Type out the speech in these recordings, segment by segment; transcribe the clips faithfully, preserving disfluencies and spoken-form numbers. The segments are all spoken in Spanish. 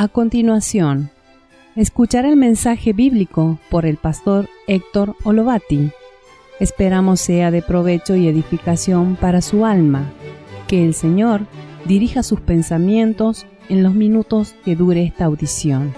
A continuación, escuchar el mensaje bíblico por el pastor Héctor Olovati. Esperamos sea de provecho y edificación para su alma. Que el Señor dirija sus pensamientos en los minutos que dure esta audición.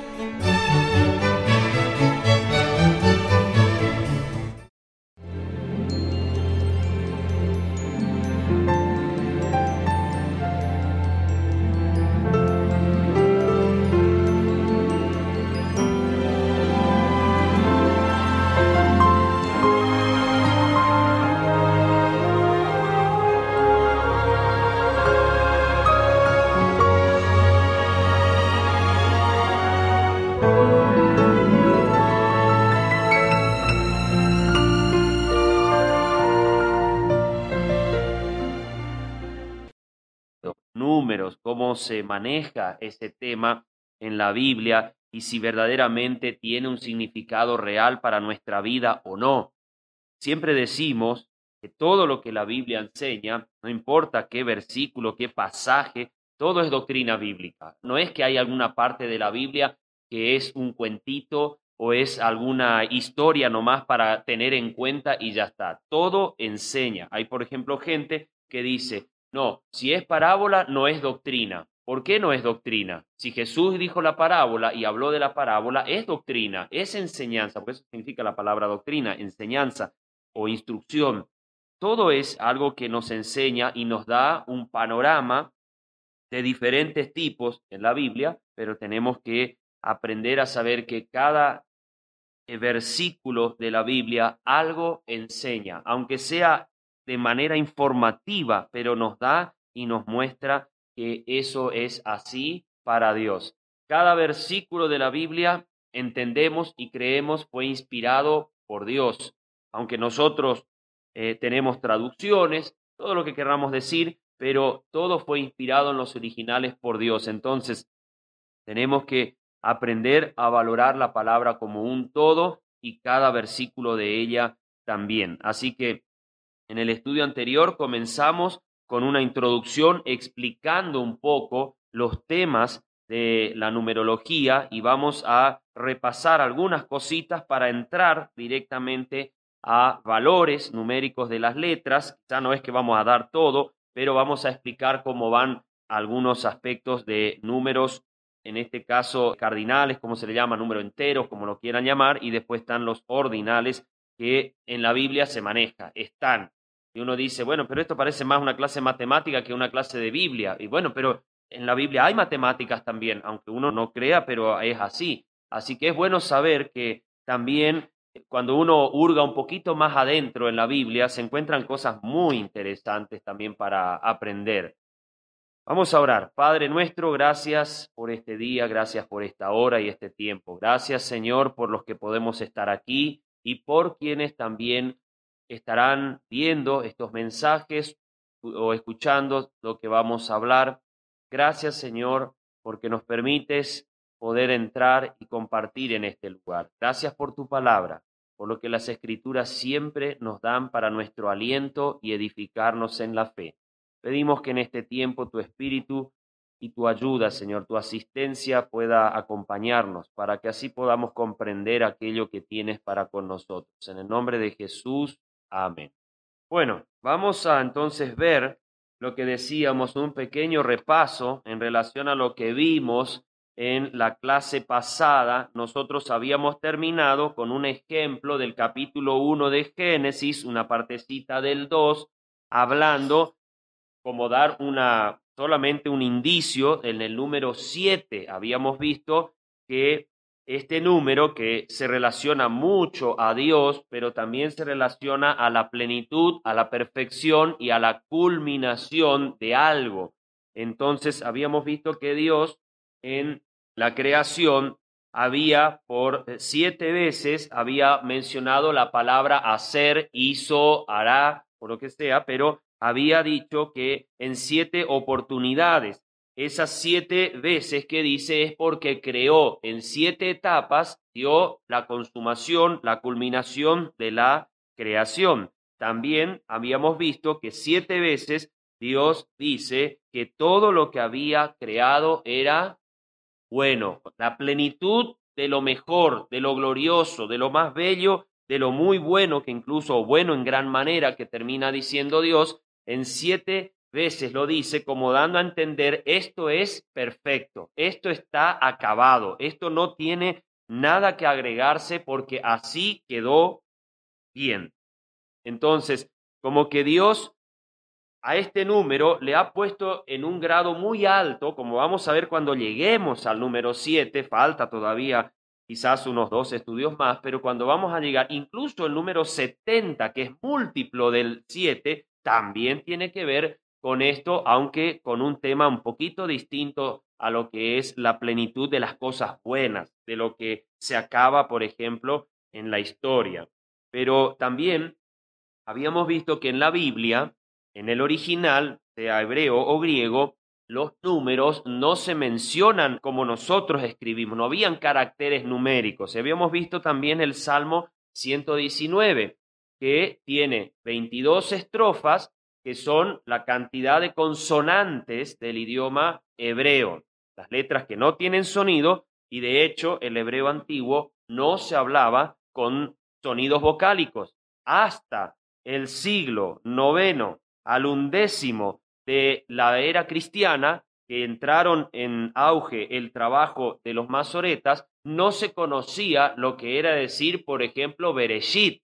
Números, cómo se maneja ese tema en la Biblia y si verdaderamente tiene un significado real para nuestra vida o no. Siempre decimos que todo lo que la Biblia enseña, no importa qué versículo, qué pasaje, todo es doctrina bíblica. No es que hay alguna parte de la Biblia que es un cuentito o es alguna historia nomás para tener en cuenta y ya está. Todo enseña. Hay, por ejemplo, gente que dice, no, si es parábola, no es doctrina. ¿Por qué no es doctrina? Si Jesús dijo la parábola y habló de la parábola, es doctrina, es enseñanza, por eso significa la palabra doctrina, enseñanza o instrucción. Todo es algo que nos enseña y nos da un panorama de diferentes tipos en la Biblia, pero tenemos que aprender a saber que cada versículo de la Biblia algo enseña, aunque sea de manera informativa, pero nos da y nos muestra que eso es así para Dios. Cada versículo de la Biblia entendemos y creemos fue inspirado por Dios, aunque nosotros eh, tenemos traducciones, todo lo que queramos decir, pero todo fue inspirado en los originales por Dios. Entonces, tenemos que aprender a valorar la palabra como un todo y cada versículo de ella también. Así que en el estudio anterior comenzamos con una introducción explicando un poco los temas de la numerología y vamos a repasar algunas cositas para entrar directamente a valores numéricos de las letras. Ya no es que vamos a dar todo, pero vamos a explicar cómo van algunos aspectos de números, en este caso cardinales, como se le llama, números enteros, como lo quieran llamar, y después están los ordinales que en la Biblia se maneja, están. Y uno dice, bueno, pero esto parece más una clase de matemática que una clase de Biblia. Y bueno, pero en la Biblia hay matemáticas también, aunque uno no crea, pero es así. Así que es bueno saber que también cuando uno hurga un poquito más adentro en la Biblia, se encuentran cosas muy interesantes también para aprender. Vamos a orar. Padre nuestro, gracias por este día, gracias por esta hora y este tiempo. Gracias, Señor, por los que podemos estar aquí y por quienes también estarán viendo estos mensajes o escuchando lo que vamos a hablar. Gracias, Señor, porque nos permites poder entrar y compartir en este lugar. Gracias por tu palabra, por lo que las Escrituras siempre nos dan para nuestro aliento y edificarnos en la fe. Pedimos que en este tiempo tu Espíritu y tu ayuda, Señor, tu asistencia pueda acompañarnos para que así podamos comprender aquello que tienes para con nosotros. En el nombre de Jesús, amén. Bueno, vamos a entonces ver lo que decíamos, un pequeño repaso en relación a lo que vimos en la clase pasada. Nosotros habíamos terminado con un ejemplo del capítulo uno de Génesis, una partecita del dos, hablando como dar una, solamente un indicio. En el número siete habíamos visto que este número que se relaciona mucho a Dios, pero también se relaciona a la plenitud, a la perfección y a la culminación de algo. Entonces habíamos visto que Dios en la creación había por siete veces, había mencionado la palabra hacer, hizo, hará, o lo que sea, pero había dicho que en siete oportunidades. Esas siete veces que dice es porque creó en siete etapas, dio la consumación, la culminación de la creación. También habíamos visto que siete veces Dios dice que todo lo que había creado era bueno, la plenitud de lo mejor, de lo glorioso, de lo más bello, de lo muy bueno, que incluso bueno en gran manera, que termina diciendo Dios, en siete veces lo dice como dando a entender esto es perfecto, esto está acabado, esto no tiene nada que agregarse porque así quedó bien. Entonces, como que Dios a este número le ha puesto en un grado muy alto, como vamos a ver cuando lleguemos al número siete, falta todavía quizás unos dos estudios más, pero cuando vamos a llegar, incluso el número setenta, que es múltiplo del siete, también tiene que ver con esto, aunque con un tema un poquito distinto a lo que es la plenitud de las cosas buenas, de lo que se acaba, por ejemplo, en la historia. Pero también habíamos visto que en la Biblia, en el original, sea hebreo o griego, los números no se mencionan como nosotros escribimos, no habían caracteres numéricos. Y habíamos visto también el Salmo ciento diecinueve, que tiene veintidós estrofas, que son la cantidad de consonantes del idioma hebreo, las letras que no tienen sonido, y de hecho el hebreo antiguo no se hablaba con sonidos vocálicos hasta el siglo noveno al undécimo de la era cristiana, que entraron en auge el trabajo de los masoretas, no se conocía lo que era decir, por ejemplo, Bereshit.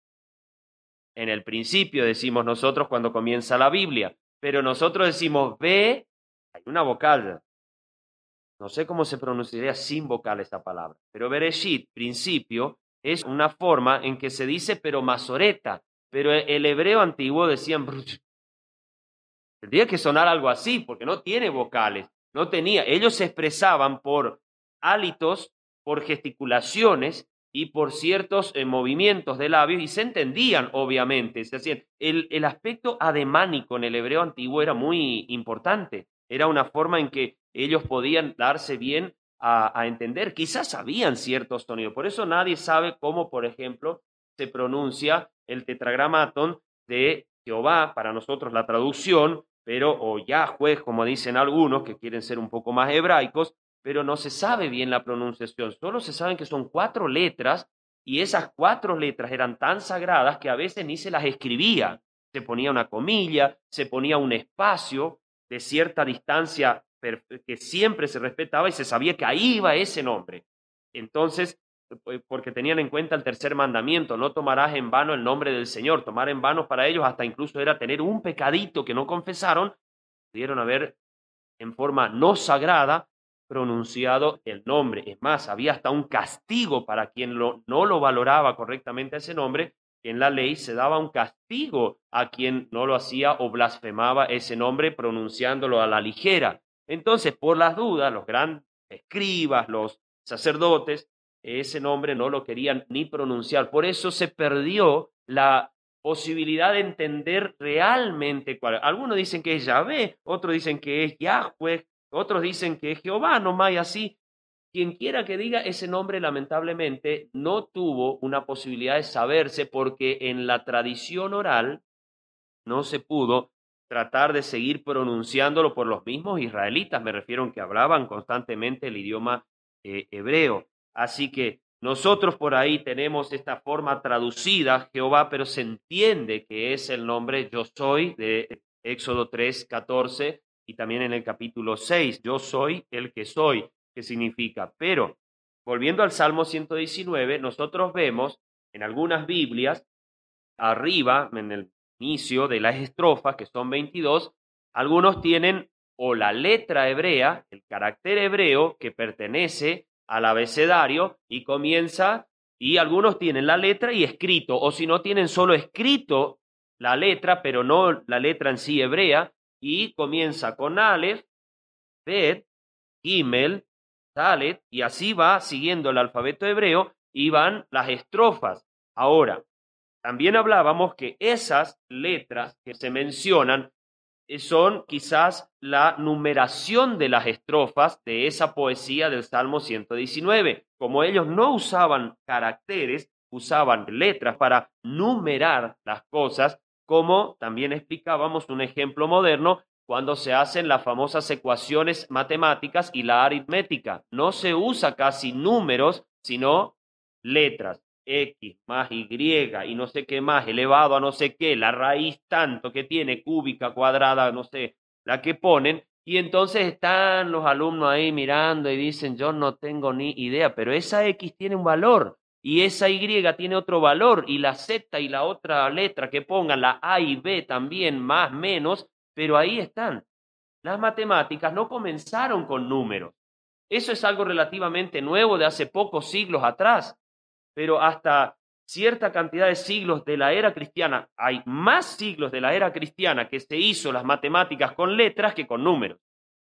En el principio decimos nosotros cuando comienza la Biblia, pero nosotros decimos ve, hay una vocal. No sé cómo se pronunciaría sin vocal esta palabra, pero Bereshit, principio, es una forma en que se dice pero masoreta, pero el hebreo antiguo decían, tendría que sonar algo así, porque no tiene vocales, no tenía, ellos se expresaban por hálitos, por gesticulaciones y por ciertos eh, movimientos de labios, y se entendían, obviamente, se hacían. El, el aspecto ademánico en el hebreo antiguo era muy importante, era una forma en que ellos podían darse bien a, a entender, quizás sabían ciertos sonidos, por eso nadie sabe cómo, por ejemplo, se pronuncia el tetragramatón de Jehová, para nosotros la traducción, pero o Yahweh, como dicen algunos que quieren ser un poco más hebraicos, pero no se sabe bien la pronunciación, solo se saben que son cuatro letras y esas cuatro letras eran tan sagradas que a veces ni se las escribía, se ponía una comilla, se ponía un espacio de cierta distancia que siempre se respetaba y se sabía que ahí iba ese nombre. Entonces, porque tenían en cuenta el tercer mandamiento, no tomarás en vano el nombre del Señor. Tomar en vano para ellos hasta incluso era tener un pecadito que no confesaron, pudieron haber en forma no sagrada pronunciado el nombre. Es más, había hasta un castigo para quien lo, no lo valoraba correctamente ese nombre, que en la ley se daba un castigo a quien no lo hacía o blasfemaba ese nombre pronunciándolo a la ligera. Entonces, por las dudas, los grandes escribas, los sacerdotes, ese nombre no lo querían ni pronunciar. Por eso se perdió la posibilidad de entender realmente cuál. Algunos dicen que es Yahvé, otros dicen que es Yahweh, otros dicen que es Jehová, nomás y así. Quien quiera que diga ese nombre, lamentablemente, no tuvo una posibilidad de saberse porque en la tradición oral no se pudo tratar de seguir pronunciándolo por los mismos israelitas, me refiero a que hablaban constantemente el idioma eh, hebreo. Así que nosotros por ahí tenemos esta forma traducida, Jehová, pero se entiende que es el nombre yo soy de Éxodo tres, catorce y también en el capítulo seis, yo soy el que soy, que significa. Pero volviendo al Salmo ciento diecinueve, nosotros vemos en algunas Biblias, arriba, en el inicio de las estrofas, que son veintidós, algunos tienen o la letra hebrea, el carácter hebreo que pertenece al abecedario y comienza, y algunos tienen la letra y escrito, o si no tienen solo escrito la letra, pero no la letra en sí hebrea, y comienza con Aleph, Bet, Gimel, Dalet, y así va siguiendo el alfabeto hebreo y van las estrofas. Ahora, también hablábamos que esas letras que se mencionan son quizás la numeración de las estrofas de esa poesía del Salmo ciento diecinueve. Como ellos no usaban caracteres, usaban letras para numerar las cosas, como también explicábamos un ejemplo moderno, cuando se hacen las famosas ecuaciones matemáticas y la aritmética. No se usa casi números, sino letras. X más Y y no sé qué más, elevado a no sé qué, la raíz tanto que tiene, cúbica, cuadrada, no sé, la que ponen. Y entonces están los alumnos ahí mirando y dicen, yo no tengo ni idea, pero esa X tiene un valor y esa Y tiene otro valor y la Z y la otra letra que pongan, la A y B también, más, menos, pero ahí están. Las matemáticas no comenzaron con números. Eso es algo relativamente nuevo de hace pocos siglos atrás, pero hasta cierta cantidad de siglos de la era cristiana, hay más siglos de la era cristiana que se hizo las matemáticas con letras que con números.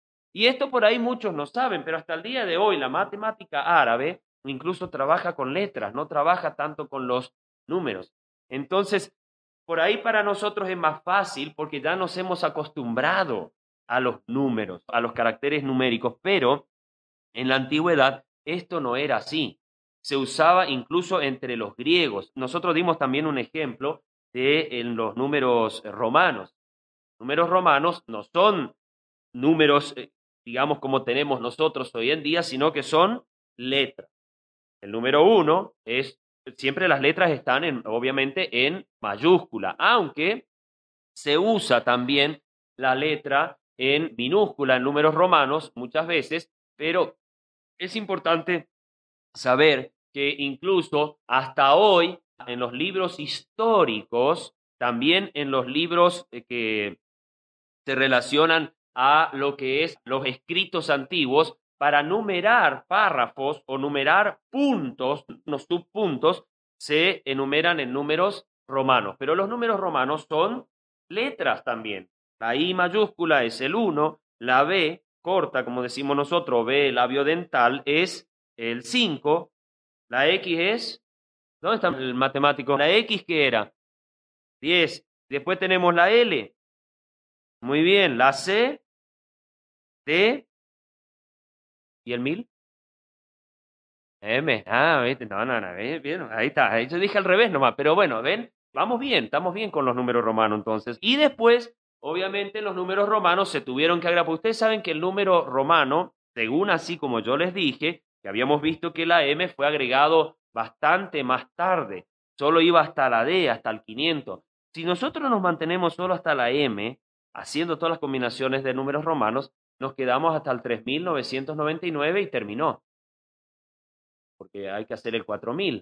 Y esto por ahí muchos no saben, pero hasta el día de hoy la matemática árabe incluso trabaja con letras, no trabaja tanto con los números. Entonces, por ahí para nosotros es más fácil porque ya nos hemos acostumbrado a los números, a los caracteres numéricos, pero en la antigüedad esto no era así. Se usaba incluso entre los griegos. Nosotros dimos también un ejemplo de en los números romanos. Números romanos no son números, eh, digamos, como tenemos nosotros hoy en día, sino que son letras. El número uno es, siempre las letras están en, obviamente en mayúscula, aunque se usa también la letra en minúscula en números romanos muchas veces, pero es importante saber que incluso hasta hoy en los libros históricos, también en los libros eh, que se relacionan a lo que es los escritos antiguos, para numerar párrafos o numerar puntos, los subpuntos, se enumeran en números romanos. Pero los números romanos son letras también. La I mayúscula es el uno, la B corta, como decimos nosotros, B labiodental, es el cinco, la X es, ¿dónde está el matemático? La X, ¿qué era? diez. Después tenemos la L. Muy bien, la C, D y el mil. M, ah, ¿viste? No, no, no, ¿ves? Bien, ahí está, ahí yo dije al revés nomás, pero bueno, ven, vamos bien, estamos bien con los números romanos entonces. Y después, obviamente, los números romanos se tuvieron que agregar, porque ustedes saben que el número romano, según así como yo les dije, que habíamos visto que la M fue agregado bastante más tarde, solo iba hasta la D, hasta el quinientos. Si nosotros nos mantenemos solo hasta la M, haciendo todas las combinaciones de números romanos, nos quedamos hasta el tres mil novecientos noventa y nueve y terminó, porque hay que hacer el cuatro mil.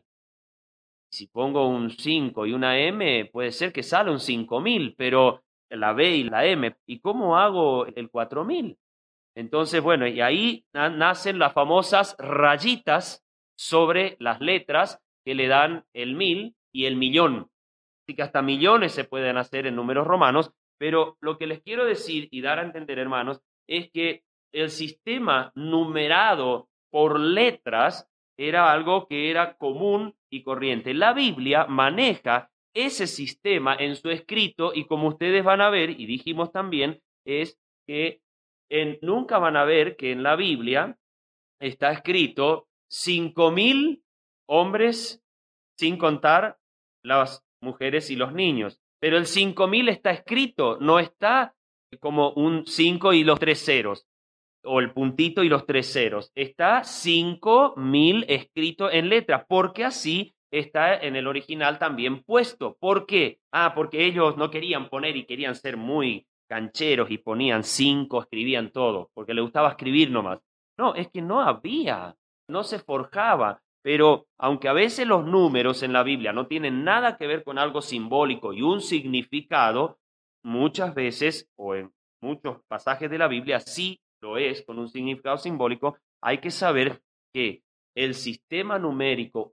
Si pongo un cinco y una M, puede ser que sale un cinco mil, pero la B y la M, ¿y cómo hago el cuatro mil? Entonces, bueno, y ahí nacen las famosas rayitas sobre las letras que le dan el mil y el millón. Así que hasta millones se pueden hacer en números romanos, pero lo que les quiero decir y dar a entender, hermanos, es que el sistema numerado por letras era algo que era común y corriente. La Biblia maneja ese sistema en su escrito y como ustedes van a ver, y dijimos también, es que en, nunca van a ver que en la Biblia está escrito cinco mil hombres sin contar las mujeres y los niños. Pero el cinco mil está escrito, no está como un cinco y los tres ceros, o el puntito y los tres ceros. Está cinco mil escrito en letras, porque así está en el original también puesto. ¿Por qué? Ah, porque ellos no querían poner y querían ser muy cancheros y ponían cinco, escribían todo, porque les gustaba escribir nomás. No, es que no había, no se forjaba. Pero aunque a veces los números en la Biblia no tienen nada que ver con algo simbólico y un significado, muchas veces o en muchos pasajes de la Biblia sí lo es con un significado simbólico. Hay que saber que el sistema numérico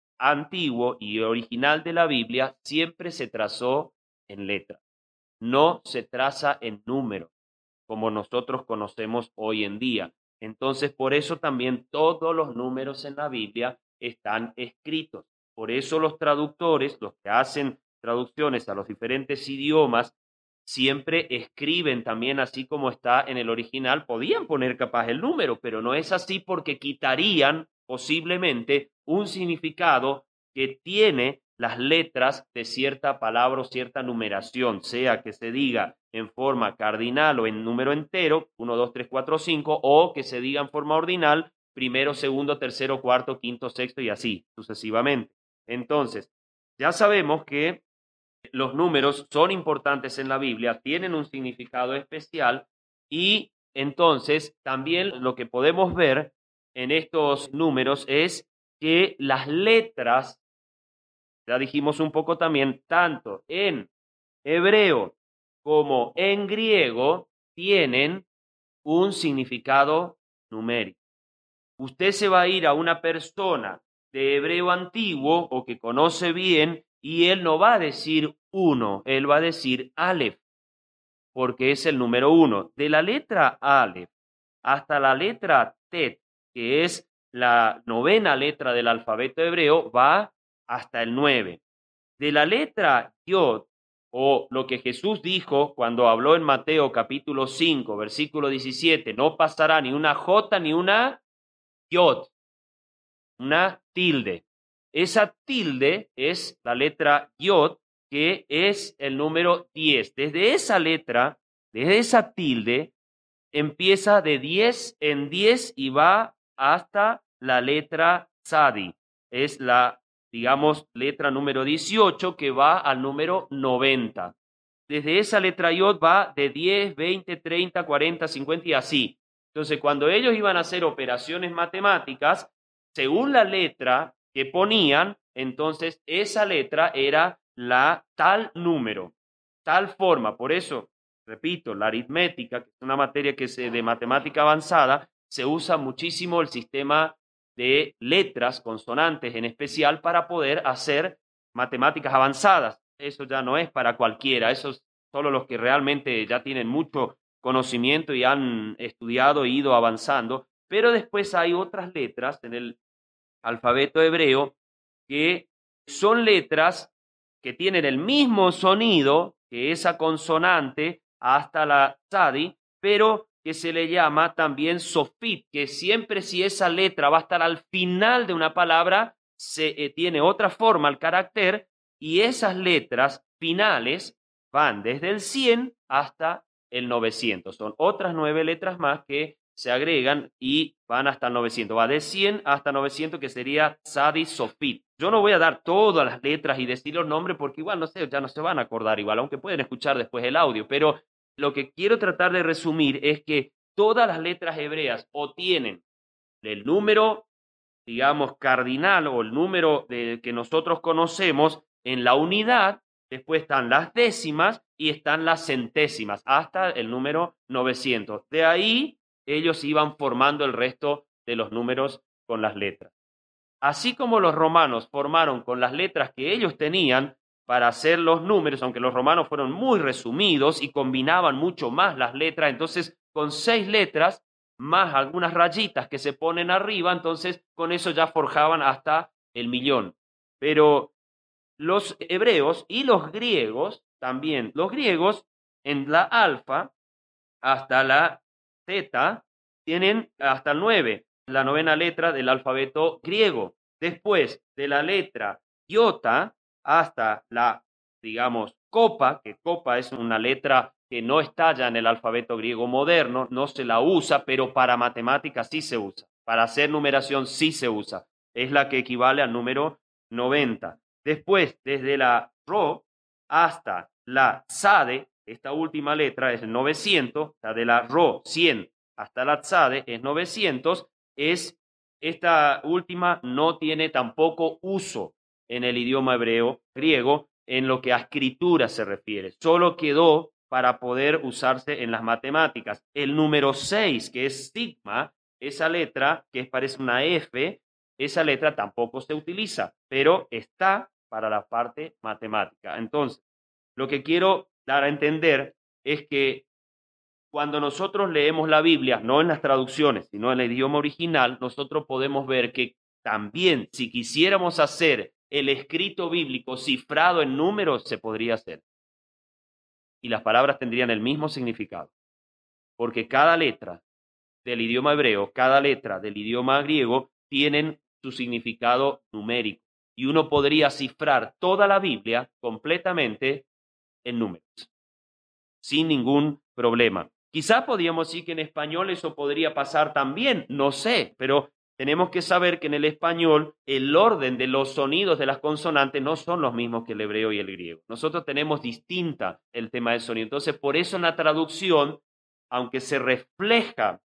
antiguo y original de la Biblia siempre se trazó en letras, no se traza en números como nosotros conocemos hoy en día. Entonces, por eso también todos los números en la Biblia están escritos. Por eso los traductores, los que hacen traducciones a los diferentes idiomas, siempre escriben también así como está en el original. Podían poner capaz el número, pero no es así porque quitarían posiblemente un significado que tiene las letras de cierta palabra o cierta numeración, sea que se diga en forma cardinal o en número entero, uno, dos, tres, cuatro, cinco, o que se diga en forma ordinal, primero, segundo, tercero, cuarto, quinto, sexto y así sucesivamente. Entonces, ya sabemos que los números son importantes en la Biblia, tienen un significado especial y entonces también lo que podemos ver en estos números es que las letras, ya dijimos un poco también, tanto en hebreo como en griego, tienen un significado numérico. Usted se va a ir a una persona de hebreo antiguo o que conoce bien y él no va a decir uno, él va a decir Aleph, porque es el número uno. De la letra Aleph hasta la letra Tet, que es la novena letra del alfabeto hebreo, va hasta el nueve. De la letra Yod, o lo que Jesús dijo cuando habló en Mateo capítulo cinco, versículo diecisiete, no pasará ni una J ni una Yod, una tilde. Esa tilde es la letra Yod, que es el número diez. Desde esa letra, desde esa tilde, empieza de diez en diez y va hasta la letra Tzadi. Es la, digamos, letra número dieciocho que va al número noventa. Desde esa letra Yod va de diez, veinte, treinta, cuarenta, cincuenta y así. Entonces, cuando ellos iban a hacer operaciones matemáticas, según la letra que ponían, entonces esa letra era la tal número, tal forma. Por eso, repito, la aritmética, que es una materia que se, de matemática avanzada, se usa muchísimo el sistema de letras, consonantes en especial, para poder hacer matemáticas avanzadas. Eso ya no es para cualquiera, eso es solo los que realmente ya tienen mucho conocimiento y han estudiado e ido avanzando, pero después hay otras letras en el alfabeto hebreo que son letras que tienen el mismo sonido que esa consonante hasta la tzadi, pero que se le llama también sofit, que siempre si esa letra va a estar al final de una palabra, se eh, tiene otra forma al carácter, y esas letras finales van desde el cien hasta el novecientos. Son otras nueve letras más que se agregan y van hasta el novecientos. Va de cien hasta novecientos, que sería Tzadi Sofit. Yo no voy a dar todas las letras y decir los nombres porque igual, no sé, ya no se van a acordar igual, aunque pueden escuchar después el audio. Pero lo que quiero tratar de resumir es que todas las letras hebreas o tienen el número, digamos, cardinal o el número de, que nosotros conocemos en la unidad, después están las décimas y están las centésimas, hasta el número novecientos. De ahí ellos iban formando el resto de los números con las letras. Así como los romanos formaron con las letras que ellos tenían para hacer los números, aunque los romanos fueron muy resumidos y combinaban mucho más las letras, entonces con seis letras más algunas rayitas que se ponen arriba, entonces con eso ya forjaban hasta el millón. Pero los hebreos y los griegos también, los griegos en la alfa hasta la zeta tienen hasta el nueve, la novena letra del alfabeto griego. Después de la letra iota hasta la, digamos, copa, que copa es una letra que no está ya en el alfabeto griego moderno, no se la usa, pero para matemáticas sí se usa. Para hacer numeración sí se usa. Es la que equivale al número noventa. Después, desde la ro hasta la tzade, esta última letra es el novecientos, la de la ro cien hasta la tzade es novecientos, es esta última no tiene tampoco uso en el idioma hebreo griego en lo que a escritura se refiere. Solo quedó para poder usarse en las matemáticas. El número seis, que es sigma, esa letra que parece una F, esa letra tampoco se utiliza, pero está para la parte matemática. Entonces, lo que quiero dar a entender es que cuando nosotros leemos la Biblia, no en las traducciones, sino en el idioma original, nosotros podemos ver que también, si quisiéramos hacer el escrito bíblico cifrado en números, se podría hacer. Y las palabras tendrían el mismo significado. Porque cada letra del idioma hebreo, cada letra del idioma griego, tienen su significado numérico. Y uno podría cifrar toda la Biblia completamente en números. sin ningún problema. Quizás podríamos decir que en español eso podría pasar también, no sé, pero tenemos que saber que en el español el orden de los sonidos de las consonantes no son los mismos que el hebreo y el griego. Nosotros tenemos distinta el tema del sonido. Entonces, por eso en la traducción, aunque se refleja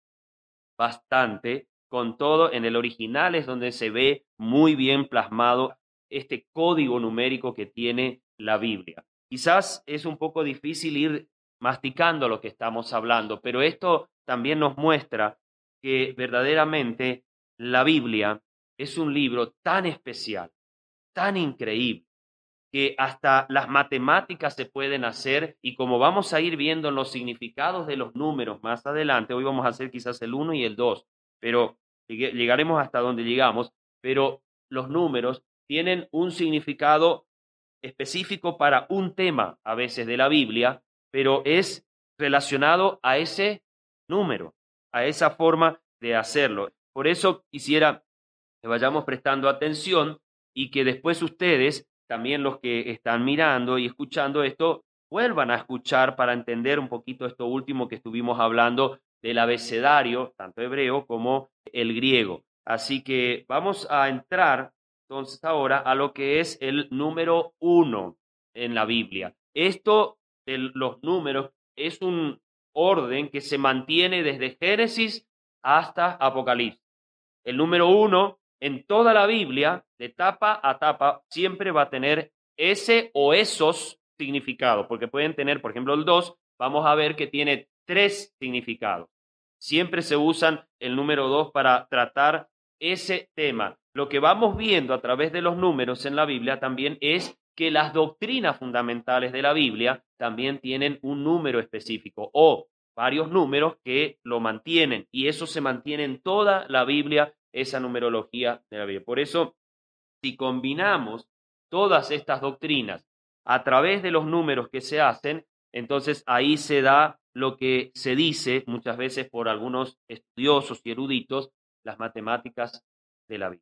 bastante, con todo, en el original es donde se ve muy bien plasmado este código numérico que tiene la Biblia. Quizás es un poco difícil ir masticando lo que estamos hablando, pero esto también nos muestra que verdaderamente la Biblia es un libro tan especial, tan increíble, que hasta las matemáticas se pueden hacer, y como vamos a ir viendo en los significados de los números más adelante, hoy vamos a hacer quizás el uno y el dos, pero llegaremos hasta donde llegamos, pero los números tienen un significado específico para un tema a veces de la Biblia, pero es relacionado a ese número, a esa forma de hacerlo. Por eso quisiera que vayamos prestando atención y que después ustedes, también los que están mirando y escuchando esto, vuelvan a escuchar para entender un poquito esto último que estuvimos hablando del abecedario, tanto hebreo como el griego. Así que vamos a entrar entonces ahora a lo que es el número uno en la Biblia. Esto de los números es un orden que se mantiene desde Génesis hasta Apocalipsis. El número uno en toda la Biblia, de tapa a tapa, siempre va a tener ese o esos significados, porque pueden tener, por ejemplo, el dos, vamos a ver que tiene tres significados. Siempre se usan el número dos para tratar ese tema. Lo que vamos viendo a través de los números en la Biblia también es que las doctrinas fundamentales de la Biblia también tienen un número específico o varios números que lo mantienen, y eso se mantiene en toda la Biblia, esa numerología de la Biblia. Por eso, si combinamos todas estas doctrinas a través de los números que se hacen, entonces ahí se da lo que se dice muchas veces por algunos estudiosos y eruditos, las matemáticas de la Biblia.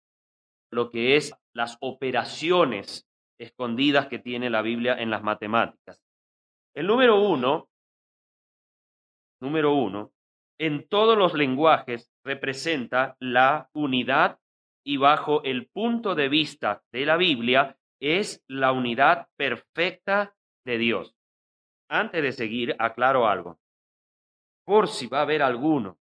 Lo que es las operaciones escondidas que tiene la Biblia en las matemáticas. El número uno, número uno, en todos los lenguajes representa la unidad, y bajo el punto de vista de la Biblia es la unidad perfecta de Dios. Antes de seguir, aclaro algo. Por si va a haber alguno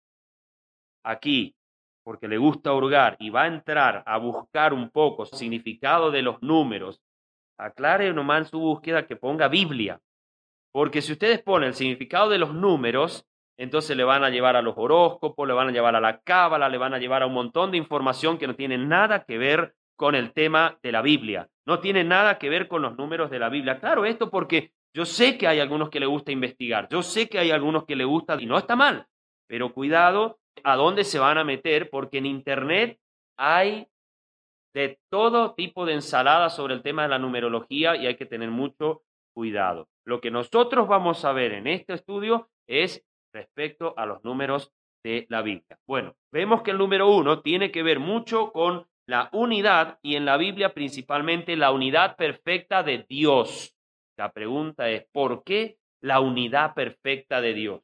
aquí, porque le gusta hurgar y va a entrar a buscar un poco el significado de los números, aclare nomás en su búsqueda que ponga Biblia. Porque si ustedes ponen el significado de los números, entonces le van a llevar a los horóscopos, le van a llevar a la cábala, le van a llevar a un montón de información que no tiene nada que ver con el tema de la Biblia. No tiene nada que ver con los números de la Biblia. Claro, esto porque yo sé que hay algunos que le gusta investigar, yo sé que hay algunos que le gusta, y no está mal, pero cuidado a dónde se van a meter, porque en Internet hay de todo tipo de ensaladas sobre el tema de la numerología y hay que tener mucho cuidado. Lo que nosotros vamos a ver en este estudio es respecto a los números de la Biblia. Bueno, vemos que el número uno tiene que ver mucho con la unidad, y en la Biblia principalmente la unidad perfecta de Dios. La pregunta es, ¿por qué la unidad perfecta de Dios?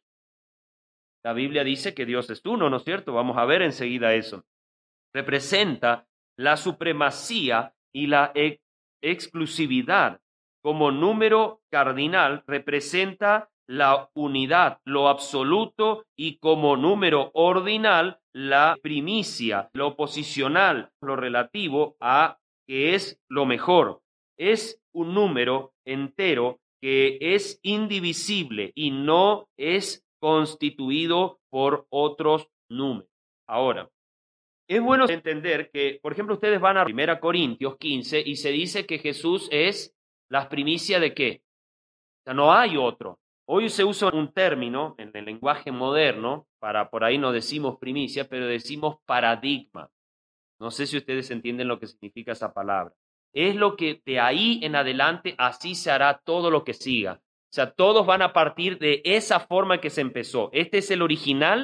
La Biblia dice que Dios es uno, ¿no es cierto? Vamos a ver enseguida eso. Representa la supremacía y la ex exclusividad. Como número cardinal representa la unidad, lo absoluto, y como número ordinal la primicia, lo posicional, lo relativo a que es lo mejor. Es un número entero que es indivisible y no es constituido por otros números. Ahora, es bueno entender que, por ejemplo, ustedes van a primera Corintios quince y se dice que Jesús es la primicia de ¿qué? O sea, no hay otro. Hoy se usa un término en el lenguaje moderno, para por ahí no decimos primicia, pero decimos paradigma. No sé si ustedes entienden lo que significa esa palabra. Es lo que de ahí en adelante así se hará todo lo que siga. O sea, todos van a partir de esa forma que se empezó. Este es el original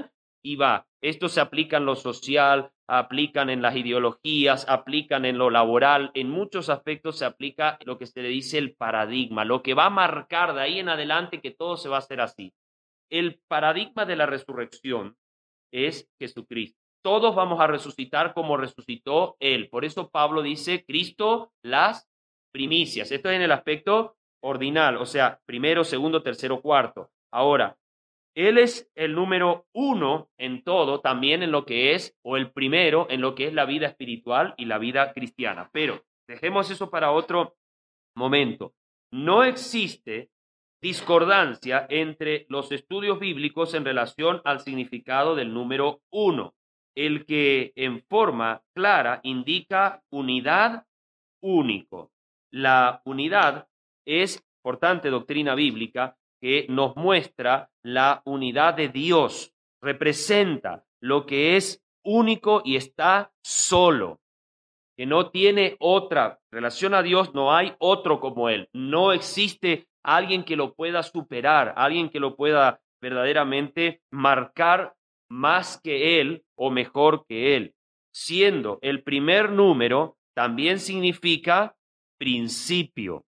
y va. Esto se aplica en lo social, aplican en las ideologías, aplican en lo laboral, en muchos aspectos se aplica lo que se le dice el paradigma, lo que va a marcar de ahí en adelante que todo se va a hacer así. El paradigma de la resurrección es Jesucristo. Todos vamos a resucitar como resucitó Él. Por eso Pablo dice, Cristo, las primicias. Esto es en el aspecto ordinal, o sea, primero, segundo, tercero, cuarto. Ahora, Él es el número uno en todo, también en lo que es, o el primero en lo que es la vida espiritual y la vida cristiana. Pero dejemos eso para otro momento. No existe discordancia entre los estudios bíblicos en relación al significado del número uno, el que en forma clara indica unidad, único. La unidad es, por tanto, doctrina bíblica que nos muestra la unidad de Dios, representa lo que es único y está solo, que no tiene otra relación a Dios, no hay otro como Él, no existe alguien que lo pueda superar, alguien que lo pueda verdaderamente marcar más que Él o mejor que Él. Siendo el primer número, también significa principio.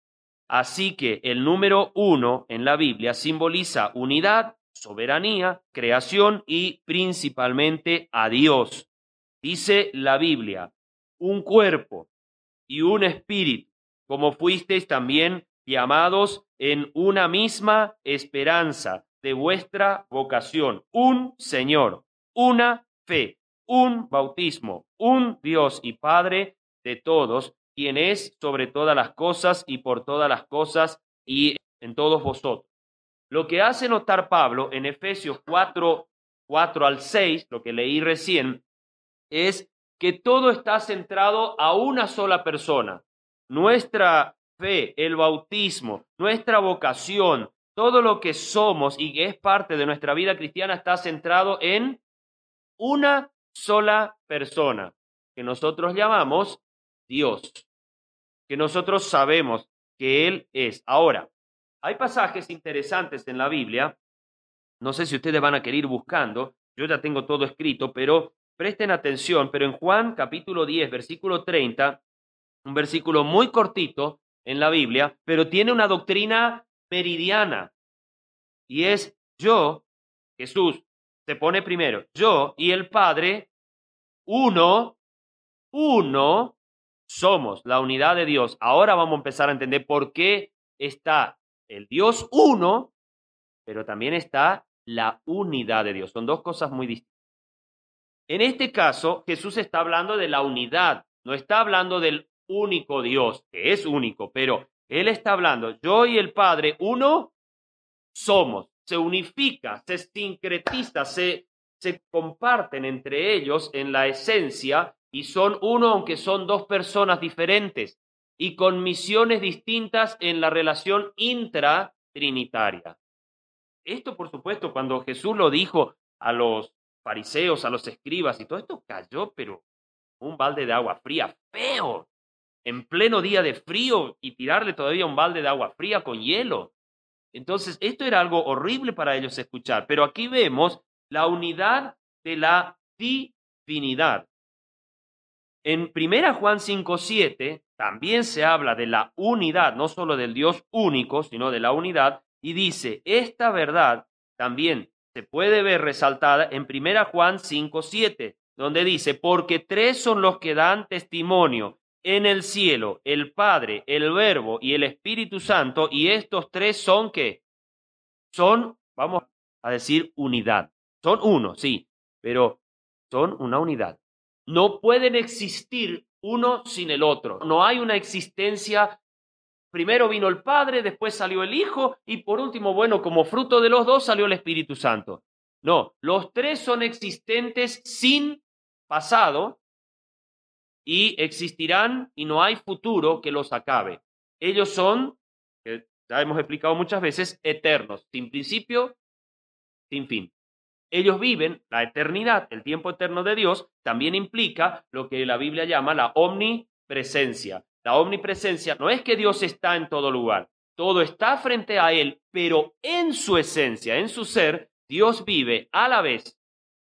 Así que el número uno en la Biblia simboliza unidad, soberanía, creación y principalmente a Dios. Dice la Biblia, un cuerpo y un espíritu, como fuisteis también llamados en una misma esperanza de vuestra vocación, un Señor, una fe, un bautismo, un Dios y Padre de todos, quien es sobre todas las cosas y por todas las cosas y en todos vosotros. Lo que hace notar Pablo en Efesios cuatro, cuatro al seis, lo que leí recién, es que todo está centrado a una sola persona. Nuestra fe, el bautismo, nuestra vocación, todo lo que somos y que es parte de nuestra vida cristiana está centrado en una sola persona, que nosotros llamamos Dios, que nosotros sabemos que Él es. Ahora, hay pasajes interesantes en la Biblia, no sé si ustedes van a querer ir buscando, yo ya tengo todo escrito, pero presten atención, pero en Juan capítulo diez, versículo treinta, un versículo muy cortito en la Biblia, pero tiene una doctrina meridiana, y es yo, Jesús, se pone primero, yo y el Padre, uno, uno, somos la unidad de Dios. Ahora vamos a empezar a entender por qué está el Dios uno, pero también está la unidad de Dios. Son dos cosas muy distintas. En este caso, Jesús está hablando de la unidad, no está hablando del único Dios, que es único, pero Él está hablando, yo y el Padre, uno somos, se unifica, se sincretiza, se, se comparten entre ellos en la esencia y son uno, aunque son dos personas diferentes y con misiones distintas en la relación intratrinitaria. Esto, por supuesto, cuando Jesús lo dijo a los fariseos, a los escribas, y todo esto cayó, pero un balde de agua fría, feo, en pleno día de frío, y tirarle todavía un balde de agua fría con hielo. Entonces, esto era algo horrible para ellos escuchar, pero aquí vemos la unidad de la divinidad. En primera Juan cinco siete también se habla de la unidad, no solo del Dios único, sino de la unidad, y dice, esta verdad también se puede ver resaltada en primera Juan cinco siete, donde dice, porque tres son los que dan testimonio en el cielo, el Padre, el Verbo y el Espíritu Santo, y estos tres son, ¿qué? Son, vamos a decir, unidad. Son uno, sí, pero son una unidad. No pueden existir uno sin el otro. No hay una existencia. Primero vino el Padre, después salió el Hijo y por último, bueno, como fruto de los dos salió el Espíritu Santo. No, los tres son existentes sin pasado y existirán y no hay futuro que los acabe. Ellos son, que ya hemos explicado muchas veces, eternos, sin principio, sin fin. Ellos viven la eternidad, el tiempo eterno de Dios, también implica lo que la Biblia llama la omnipresencia. La omnipresencia no es que Dios está en todo lugar, todo está frente a Él, pero en su esencia, en su ser, Dios vive a la vez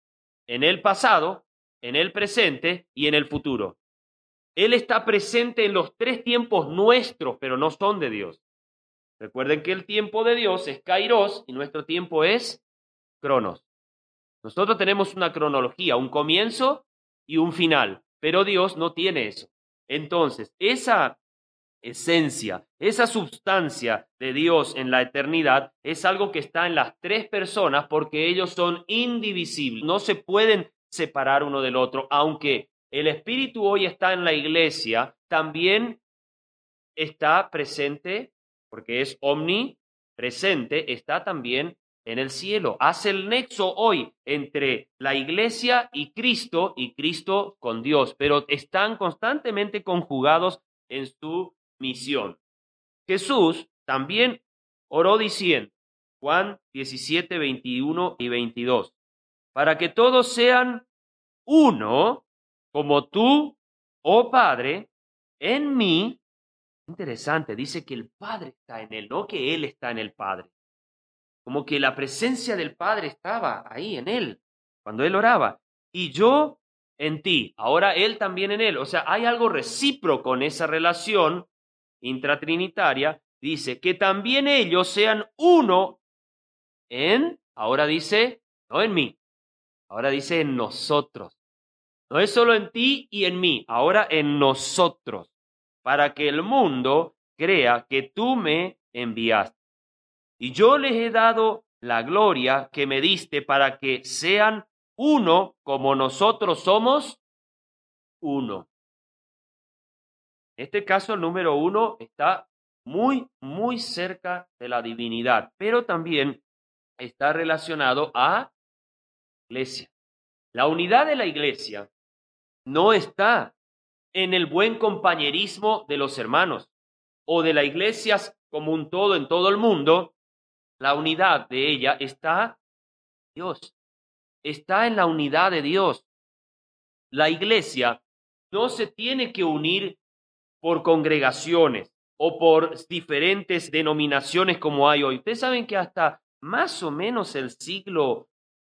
en el pasado, en el presente y en el futuro. Él está presente en los tres tiempos nuestros, pero no son de Dios. Recuerden que el tiempo de Dios es Kairos y nuestro tiempo es Cronos. Nosotros tenemos una cronología, un comienzo y un final, pero Dios no tiene eso. Entonces, esa esencia, esa sustancia de Dios en la eternidad es algo que está en las tres personas porque ellos son indivisibles, no se pueden separar uno del otro, aunque el Espíritu hoy está en la iglesia, también está presente, porque es omnipresente, está también en el cielo. Hace el nexo hoy entre la iglesia y Cristo y Cristo con Dios, pero están constantemente conjugados en su misión. Jesús también oró diciendo, Juan diecisiete, veintiuno y veintidós, para que todos sean uno, como tú, oh Padre, en mí. Interesante, dice que el Padre está en él, no que él está en el Padre. Como que la presencia del Padre estaba ahí en él, cuando él oraba. Y yo en ti, ahora él también en él. O sea, hay algo recíproco en esa relación intratrinitaria. Dice que también ellos sean uno en, ahora dice, no en mí, ahora dice en nosotros. No es solo en ti y en mí, ahora en nosotros, para que el mundo crea que tú me enviaste. Y yo les he dado la gloria que me diste para que sean uno como nosotros somos uno. En este caso, el número uno está muy, muy cerca de la divinidad, pero también está relacionado a iglesia. La unidad de la iglesia no está en el buen compañerismo de los hermanos o de la iglesia como un todo en todo el mundo. La unidad de ella está en Dios, está en la unidad de Dios. La iglesia no se tiene que unir por congregaciones o por diferentes denominaciones como hay hoy. Ustedes saben que hasta más o menos el siglo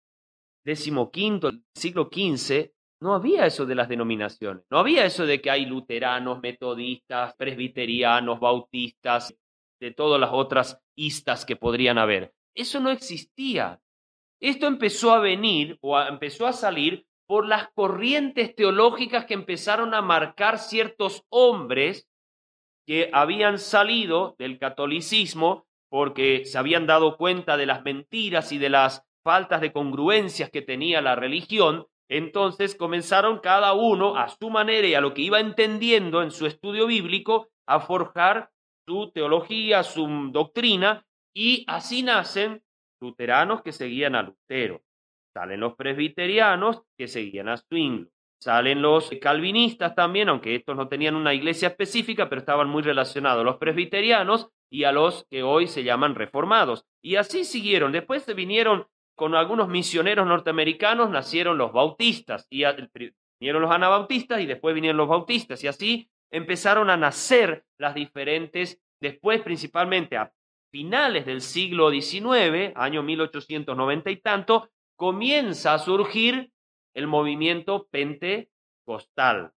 decimoquinto, siglo quince, no había eso de las denominaciones. No había eso de que hay luteranos, metodistas, presbiterianos, bautistas, de todas las otras istas que podrían haber. Eso no existía. Esto empezó a venir o a, empezó a salir por las corrientes teológicas que empezaron a marcar ciertos hombres que habían salido del catolicismo porque se habían dado cuenta de las mentiras y de las faltas de congruencias que tenía la religión. Entonces comenzaron cada uno a su manera y a lo que iba entendiendo en su estudio bíblico a forjar su teología, su doctrina, y así nacen luteranos que seguían a Lutero, salen los presbiterianos que seguían a Zwingli, salen los calvinistas también, aunque estos no tenían una iglesia específica, pero estaban muy relacionados a los presbiterianos y a los que hoy se llaman reformados. Y así siguieron. Después se vinieron con algunos misioneros norteamericanos, nacieron los bautistas, y vinieron los anabautistas y después vinieron los bautistas. Y así empezaron a nacer las diferentes, después principalmente a finales del siglo diecinueve, año mil ochocientos noventa y tanto, comienza a surgir el movimiento pentecostal,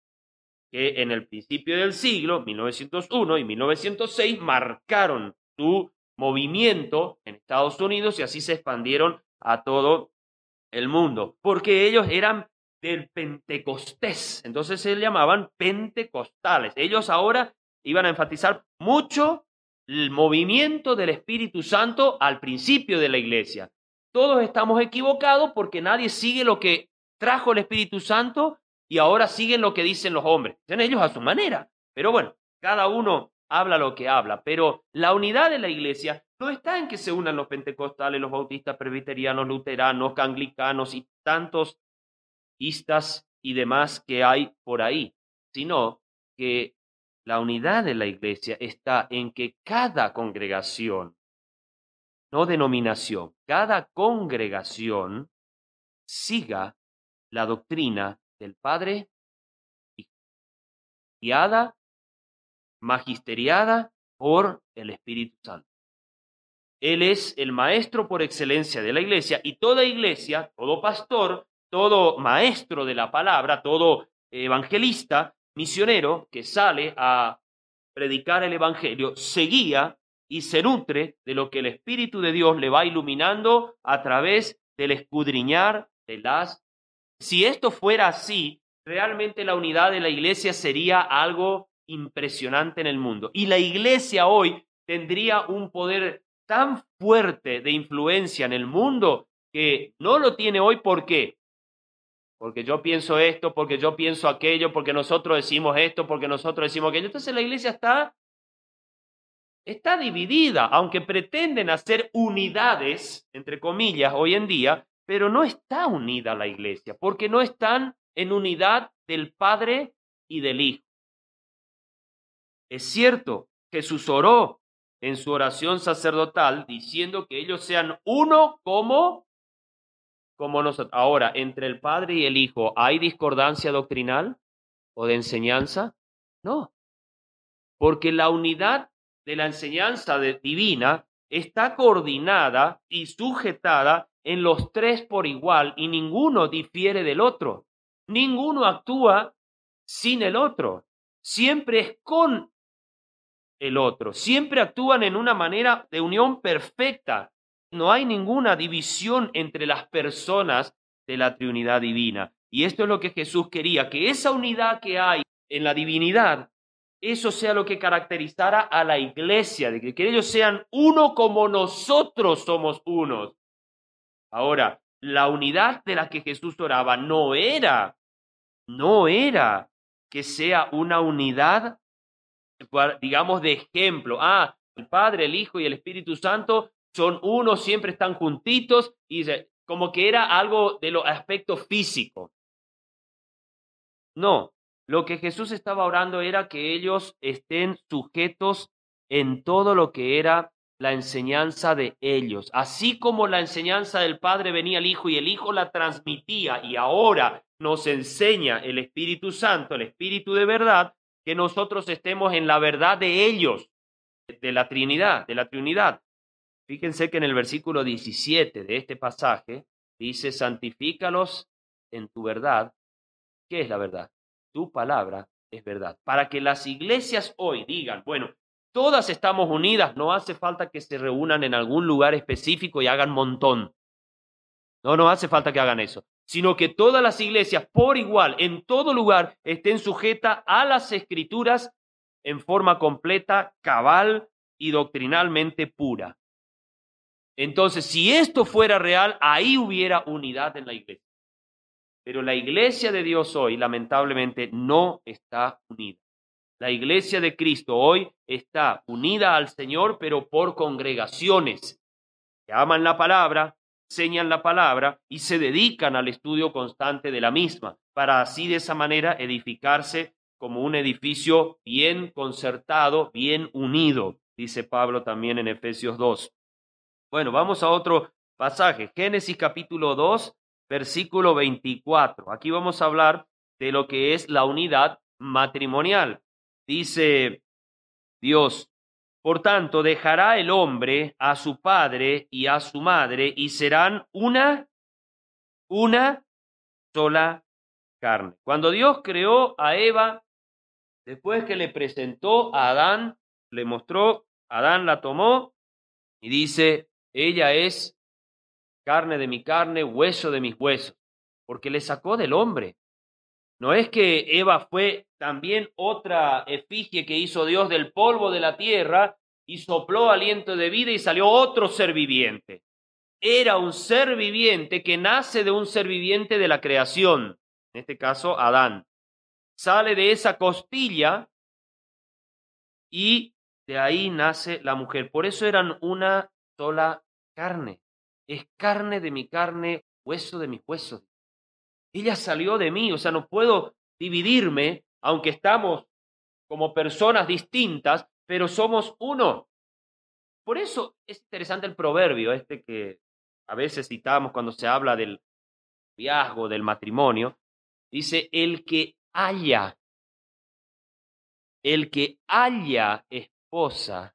que en el principio del siglo, mil novecientos uno y mil novecientos seis, marcaron su movimiento en Estados Unidos y así se expandieron a todo el mundo, porque ellos eran del Pentecostés, entonces se llamaban pentecostales. Ellos ahora iban a enfatizar mucho el movimiento del Espíritu Santo al principio de la iglesia. Todos estamos equivocados porque nadie sigue lo que trajo el Espíritu Santo y ahora siguen lo que dicen los hombres. Dicen ellos a su manera. Pero bueno, cada uno habla lo que habla. Pero la unidad de la iglesia no está en que se unan los pentecostales, los bautistas, presbiterianos, luteranos, anglicanos y tantos istas y demás que hay por ahí, sino que la unidad de la iglesia está en que cada congregación, no denominación, cada congregación siga la doctrina del Padre, guiada, magisteriada por el Espíritu Santo. Él es el maestro por excelencia de la iglesia y toda iglesia, todo pastor, todo maestro de la palabra, todo evangelista, misionero que sale a predicar el evangelio, se guía y se nutre de lo que el Espíritu de Dios le va iluminando a través del escudriñar de las... Si esto fuera así, realmente la unidad de la iglesia sería algo impresionante en el mundo. Y la iglesia hoy tendría un poder tan fuerte de influencia en el mundo que no lo tiene hoy. ¿Por qué? Porque yo pienso esto, porque yo pienso aquello, porque nosotros decimos esto, porque nosotros decimos aquello. Entonces la iglesia está, está dividida, aunque pretenden hacer unidades, entre comillas, hoy en día, pero no está unida la iglesia, porque no están en unidad del Padre y del Hijo. Es cierto, Jesús oró en su oración sacerdotal diciendo que ellos sean uno como, como nosotros. Ahora, entre el Padre y el Hijo, ¿hay discordancia doctrinal o de enseñanza? No, porque la unidad de la enseñanza de- divina está coordinada y sujetada en los tres por igual y ninguno difiere del otro. Ninguno actúa sin el otro. Siempre es con el otro. Siempre actúan en una manera de unión perfecta. No hay ninguna división entre las personas de la Trinidad divina. Y esto es lo que Jesús quería, que esa unidad que hay en la divinidad, eso sea lo que caracterizara a la iglesia, de que, que ellos sean uno como nosotros somos unos. Ahora, la unidad de la que Jesús oraba no era, no era que sea una unidad, digamos, de ejemplo. Ah, el Padre, el Hijo y el Espíritu Santo son uno, siempre están juntitos, y como que era algo de los aspectos físicos. No, lo que Jesús estaba orando era que ellos estén sujetos en todo lo que era la enseñanza de ellos. Así como la enseñanza del Padre venía al Hijo y el Hijo la transmitía y ahora nos enseña el Espíritu Santo, el Espíritu de verdad, que nosotros estemos en la verdad de ellos, de la Trinidad, de la Trinidad. Fíjense que en el versículo diecisiete de este pasaje dice: santifícalos en tu verdad. ¿Qué es la verdad? Tu palabra es verdad. Para que las iglesias hoy digan, bueno, todas estamos unidas, no hace falta que se reúnan en algún lugar específico y hagan montón. No, no hace falta que hagan eso, sino que todas las iglesias por igual, en todo lugar, estén sujetas a las escrituras en forma completa, cabal y doctrinalmente pura. Entonces, si esto fuera real, ahí hubiera unidad en la iglesia. Pero la iglesia de Dios hoy, lamentablemente, no está unida. La iglesia de Cristo hoy está unida al Señor, pero por congregaciones que aman la palabra, enseñan la palabra y se dedican al estudio constante de la misma, para así de esa manera edificarse como un edificio bien concertado, bien unido, dice Pablo también en Efesios dos. Bueno, vamos a otro pasaje, Génesis capítulo dos, versículo veinticuatro. Aquí vamos a hablar de lo que es la unidad matrimonial. Dice Dios: por tanto, dejará el hombre a su padre y a su madre, y serán una, una sola carne. Cuando Dios creó a Eva, después que le presentó a Adán, le mostró, Adán la tomó y dice: ella es carne de mi carne, hueso de mis huesos, porque le sacó del hombre. No es que Eva fue también otra efigie que hizo Dios del polvo de la tierra y sopló aliento de vida y salió otro ser viviente. Era un ser viviente que nace de un ser viviente de la creación, en este caso Adán. Sale de esa costilla y de ahí nace la mujer. Por eso eran una sola carne. Es carne de mi carne, hueso de mis huesos. Ella salió de mí, o sea, no puedo dividirme, aunque estamos como personas distintas, pero somos uno. Por eso es interesante el proverbio este que a veces citamos cuando se habla del noviazgo, del matrimonio. Dice: el que haya, el que haya esposa,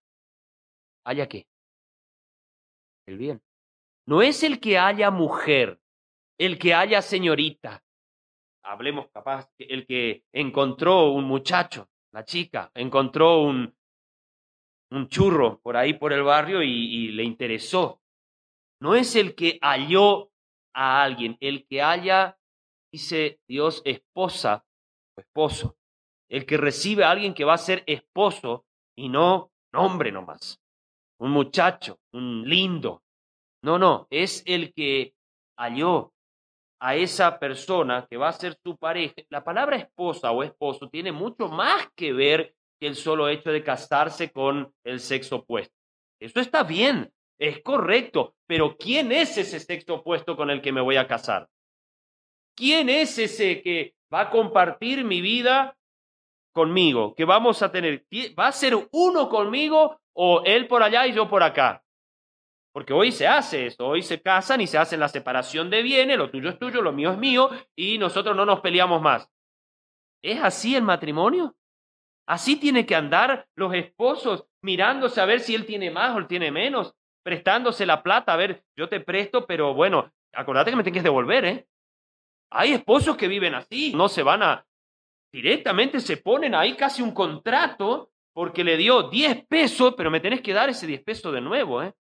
¿haya qué? El bien. No es el que haya mujer, El que haya señorita, hablemos capaz, el que encontró un muchacho, la chica, encontró un, un churro por ahí por el barrio y, y le interesó. No es el que halló a alguien, el que haya, dice Dios, esposa o esposo. El que recibe a alguien que va a ser esposo y no nombre nomás. Un muchacho, un lindo. No, no, es el que halló a esa persona que va a ser su pareja. La palabra esposa o esposo tiene mucho más que ver que el solo hecho de casarse con el sexo opuesto. Eso está bien, es correcto, pero ¿quién es ese sexo opuesto con el que me voy a casar? ¿Quién es ese que va a compartir mi vida conmigo? Que vamos a tener, ¿va a ser uno conmigo o él por allá y yo por acá? Porque hoy se hace eso, hoy se casan y se hacen la separación de bienes, lo tuyo es tuyo, lo mío es mío, y nosotros no nos peleamos más. ¿Es así el matrimonio? Así tiene que andar los esposos, mirándose a ver si él tiene más o él tiene menos, prestándose la plata, a ver, yo te presto, pero bueno, acordate que me tienes que devolver, ¿eh? Hay esposos que viven así, no se van a, directamente se ponen ahí casi un contrato porque le dio diez pesos, pero me tenés que dar ese diez pesos de nuevo, ¿eh?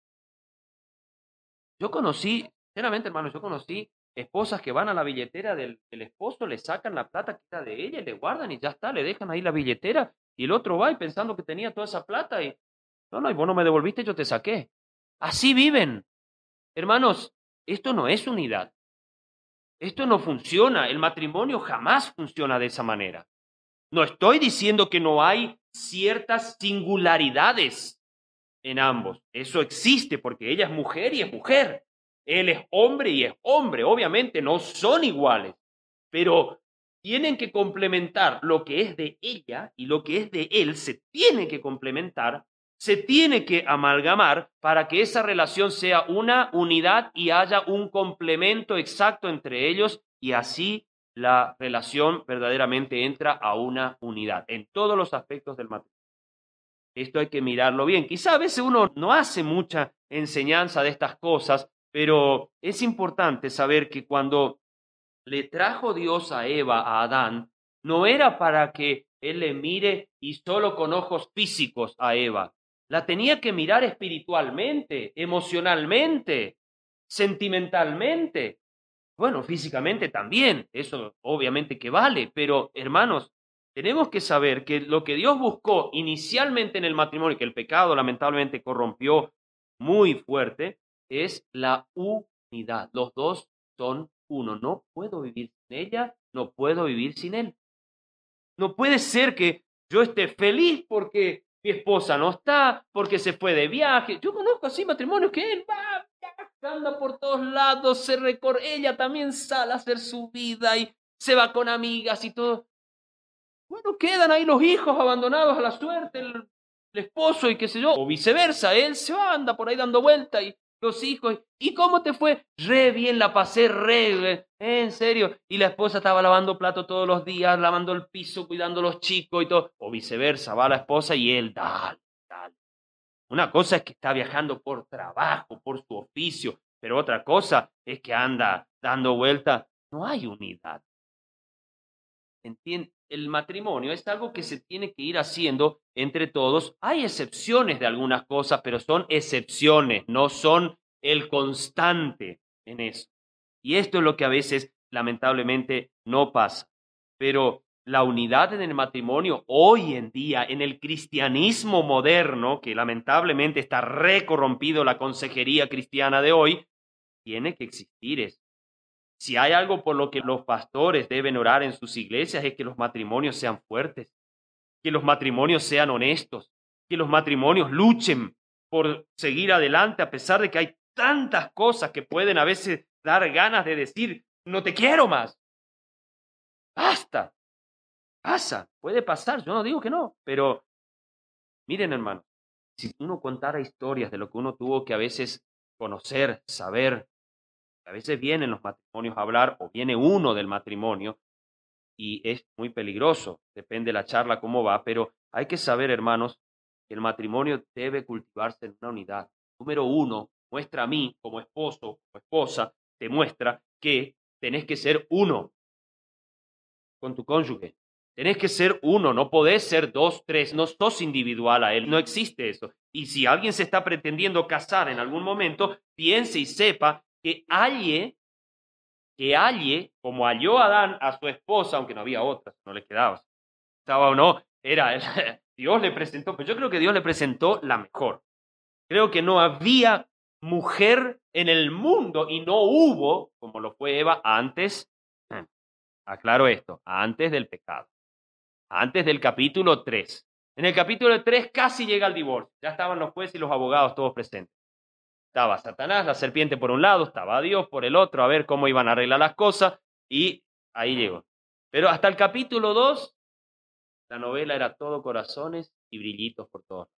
Yo conocí, sinceramente, hermano, yo conocí esposas que van a la billetera del, del esposo, le sacan la plata que está de ella y le guardan y ya está, le dejan ahí la billetera y el otro va y pensando que tenía toda esa plata y no, no, y vos no me devolviste, yo te saqué. Así viven. Hermanos, esto no es unidad. Esto no funciona. El matrimonio jamás funciona de esa manera. No estoy diciendo que no hay ciertas singularidades en ambos. Eso existe porque ella es mujer y es mujer. Él es hombre y es hombre. Obviamente no son iguales, pero tienen que complementar lo que es de ella y lo que es de él. Se tiene que complementar, se tiene que amalgamar para que esa relación sea una unidad y haya un complemento exacto entre ellos y así la relación verdaderamente entra a una unidad en todos los aspectos del matrimonio. Esto hay que mirarlo bien. Quizá a veces uno no hace mucha enseñanza de estas cosas, pero es importante saber que cuando le trajo Dios a Eva, a Adán, no era para que él le mire y solo con ojos físicos a Eva. La tenía que mirar espiritualmente, emocionalmente, sentimentalmente. Bueno, físicamente también, eso obviamente que vale, pero hermanos, tenemos que saber que lo que Dios buscó inicialmente en el matrimonio, que el pecado lamentablemente corrompió muy fuerte, es la unidad. Los dos son uno. No puedo vivir sin ella, no puedo vivir sin él. No puede ser que yo esté feliz porque mi esposa no está, porque se fue de viaje. Yo conozco así matrimonios que él va, anda por todos lados, se recorre, ella también sale a hacer su vida y se va con amigas y todo. Bueno, quedan ahí los hijos abandonados a la suerte, el, el esposo y qué sé yo, o viceversa, él se va, anda por ahí dando vuelta y los hijos. ¿Y cómo te fue? Re bien, la pasé re bien, ¿eh? En serio. Y la esposa estaba lavando plato todos los días, lavando el piso, cuidando a los chicos y todo. O viceversa, va la esposa y él, dale, dale. Una cosa es que está viajando por trabajo, por su oficio, pero otra cosa es que anda dando vuelta. No hay unidad. ¿Entiendes? El matrimonio es algo que se tiene que ir haciendo entre todos. Hay excepciones de algunas cosas, pero son excepciones, no son el constante en eso. Y esto es lo que a veces lamentablemente no pasa. Pero la unidad en el matrimonio hoy en día, en el cristianismo moderno, que lamentablemente está recorrompido la consejería cristiana de hoy, tiene que existir eso. Si hay algo por lo que los pastores deben orar en sus iglesias es que los matrimonios sean fuertes, que los matrimonios sean honestos, que los matrimonios luchen por seguir adelante a pesar de que hay tantas cosas que pueden a veces dar ganas de decir, no te quiero más. Basta. Pasa, puede pasar, yo no digo que no, pero miren, hermano, si uno contara historias de lo que uno tuvo que a veces conocer, saber, a veces vienen los matrimonios a hablar o viene uno del matrimonio y es muy peligroso, depende de la charla cómo va, pero hay que saber, hermanos, que el matrimonio debe cultivarse en una unidad. Número uno, muestra a mí como esposo o esposa te muestra que tenés que ser uno con tu cónyuge. Tenés que ser uno, no podés ser dos, tres, no sos individual a él, no existe eso. Y si alguien se está pretendiendo casar en algún momento, piense y sepa que halle, que halle, como halló Adán a su esposa, aunque no había otra, no le quedaba, estaba o no, era, él, Dios le presentó, pero yo creo que Dios le presentó la mejor. Creo que no había mujer en el mundo y no hubo, como lo fue Eva, antes, aclaro esto, antes del pecado. Antes del capítulo tres. En el capítulo tres casi llega el divorcio. Ya estaban los jueces y los abogados todos presentes. Estaba Satanás, la serpiente por un lado, estaba Dios por el otro, a ver cómo iban a arreglar las cosas, y ahí llegó. Pero hasta el capítulo dos, la novela era todo corazones y brillitos por todos.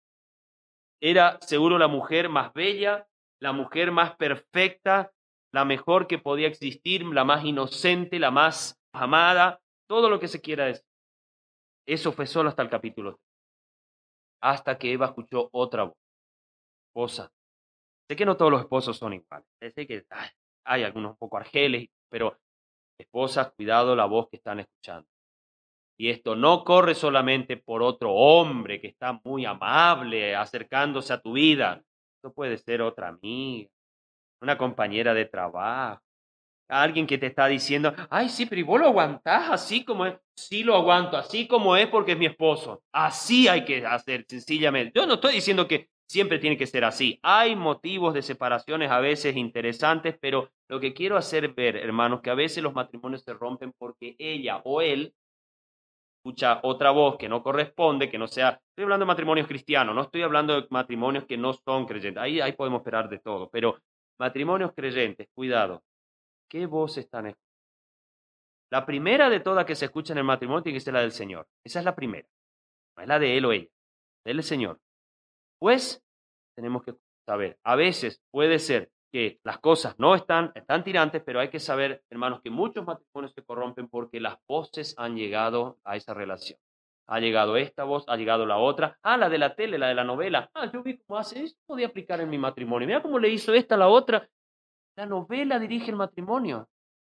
Era seguro la mujer más bella, la mujer más perfecta, la mejor que podía existir, la más inocente, la más amada, todo lo que se quiera decir. Eso fue solo hasta el capítulo tres. Hasta que Eva escuchó otra voz. Esposa. Sé que no todos los esposos son iguales. Sé que ay, hay algunos un poco argeles, pero esposas, cuidado la voz que están escuchando. Y esto no corre solamente por otro hombre que está muy amable acercándose a tu vida. Esto puede ser otra amiga, una compañera de trabajo, alguien que te está diciendo, ay, sí, pero ¿y vos lo aguantás así como es? Sí, lo aguanto así como es porque es mi esposo. Así hay que hacer, sencillamente. Yo no estoy diciendo que siempre tiene que ser así. Hay motivos de separaciones a veces interesantes, pero lo que quiero hacer ver, hermanos, que a veces los matrimonios se rompen porque ella o él escucha otra voz que no corresponde, que no sea, estoy hablando de matrimonios cristianos, no estoy hablando de matrimonios que no son creyentes. Ahí, ahí podemos esperar de todo, pero matrimonios creyentes, cuidado. ¿Qué voz están escuchando? La primera de todas que se escucha en el matrimonio tiene que ser la del Señor. Esa es la primera. No es la de él o ella, del Señor. Pues tenemos que saber, a veces puede ser que las cosas no están, están tirantes, pero hay que saber, hermanos, que muchos matrimonios se corrompen porque las voces han llegado a esa relación. Ha llegado esta voz, ha llegado la otra. Ah, la de la tele, la de la novela. Ah, yo vi cómo hace eso, podía aplicar en mi matrimonio. Mira cómo le hizo esta a la otra. La novela dirige el matrimonio.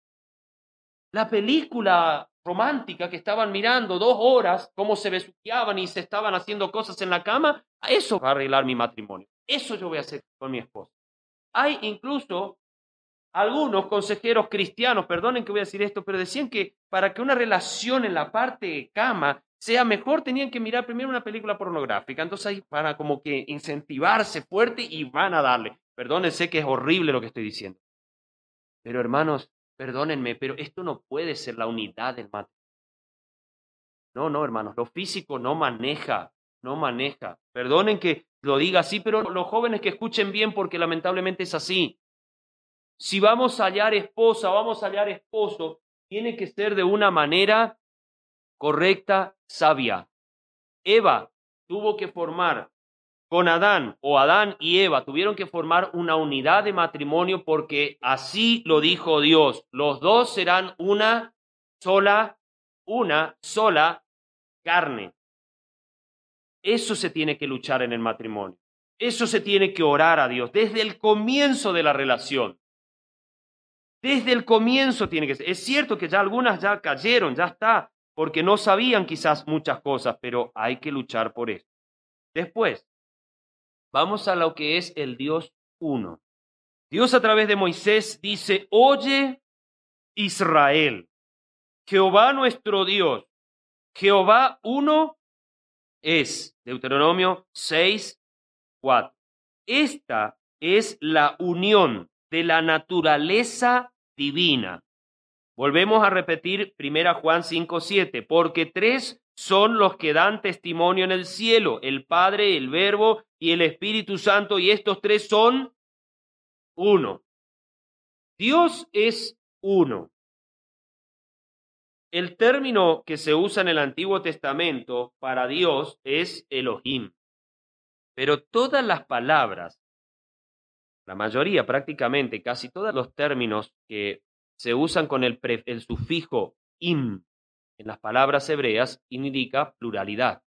La película romántica que estaban mirando dos horas, cómo se besuqueaban y se estaban haciendo cosas en la cama, eso va a arreglar mi matrimonio. Eso yo voy a hacer con mi esposa. Hay incluso algunos consejeros cristianos, perdonen que voy a decir esto, pero decían que para que una relación en la parte de cama sea mejor, tenían que mirar primero una película pornográfica. Entonces ahí van a como que incentivarse fuerte y van a darle. Perdónense que es horrible lo que estoy diciendo. Pero hermanos, perdónenme, pero esto no puede ser la unidad del matrimonio. No, no, hermanos, lo físico no maneja, no maneja. Perdonen que lo diga así, pero los jóvenes que escuchen bien porque lamentablemente es así. Si vamos a hallar esposa, vamos a hallar esposo, tiene que ser de una manera correcta, sabia. Eva tuvo que formar con Adán, o Adán y Eva tuvieron que formar una unidad de matrimonio porque así lo dijo Dios. Los dos serán una sola, una sola carne. Eso se tiene que luchar en el matrimonio. Eso se tiene que orar a Dios desde el comienzo de la relación. Desde el comienzo tiene que ser. Es cierto que ya algunas ya cayeron, ya está, porque no sabían quizás muchas cosas, pero hay que luchar por eso. Después, vamos a lo que es el Dios uno. Dios a través de Moisés dice, oye Israel, Jehová nuestro Dios, Jehová uno es. Deuteronomio seis, cuatro. Esta es la unión de la naturaleza divina. Volvemos a repetir primera Juan cinco, siete, porque tres son los que dan testimonio en el cielo, el Padre, el Verbo y el Espíritu Santo, y estos tres son uno. Dios es uno. El término que se usa en el Antiguo Testamento para Dios es Elohim, pero todas las palabras, la mayoría prácticamente, casi todos los términos que se usan con el, pre, el sufijo im en las palabras hebreas indica pluralidad.